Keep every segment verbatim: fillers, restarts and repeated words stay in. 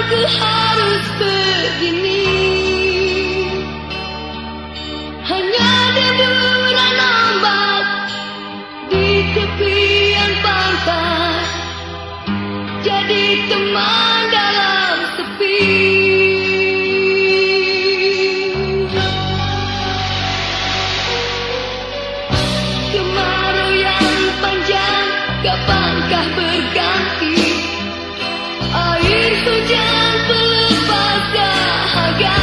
ku harus begini? Hanya deburan ombak di tepian pantai, jadi teman dalam sepi. Kemarau yang panjang, kapankah berganti? Air hujan pelepas dahaga.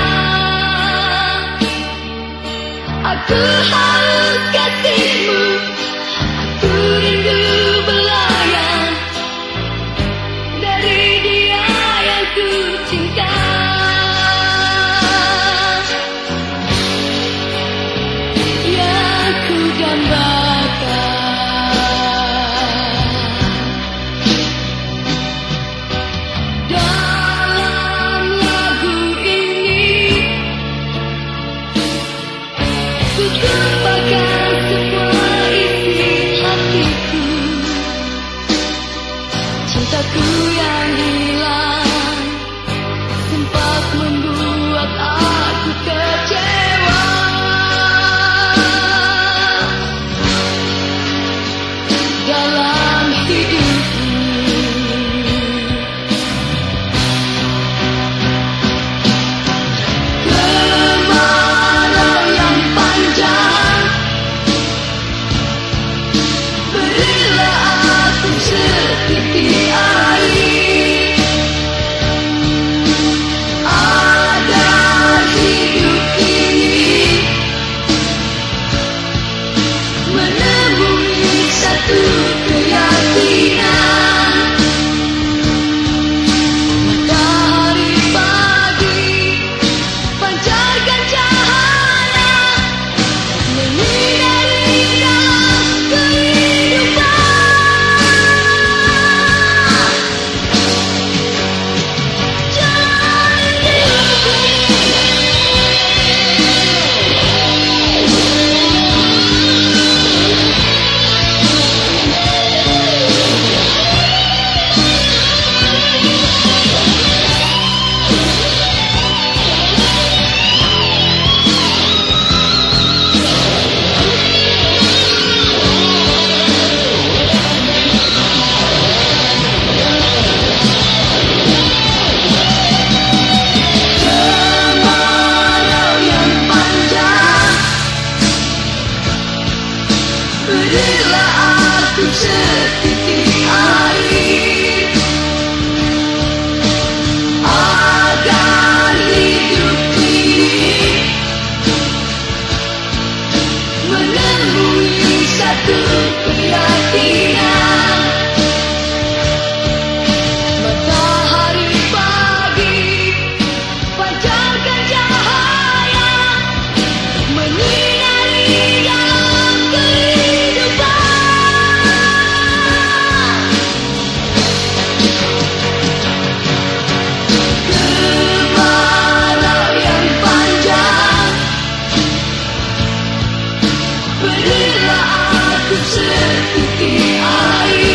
Aku haus kasihmu, aku rindu belayang dari dia yang ku cinta. Yang ku dambakan dalam lagu ini, ku tumpahkan semua isi hatiku. Cintaku yang hilang sempat membuat aku kecewa. Dalam hidupku kemarau yang panjang, berilah aku setitik air agar hidup ini menemui satu keyakinan. Matahari pagi pancarkan cahaya menyinari dalam kehidupan. Jalan hidup kemarau yang panjang, berilah aku setitik air agar hidup ini menemui satu keyakinan. Matahari pagi pancarkan cahaya menyinari dalam kehidupan. Kemarau yang panjang, berilah aku setitik air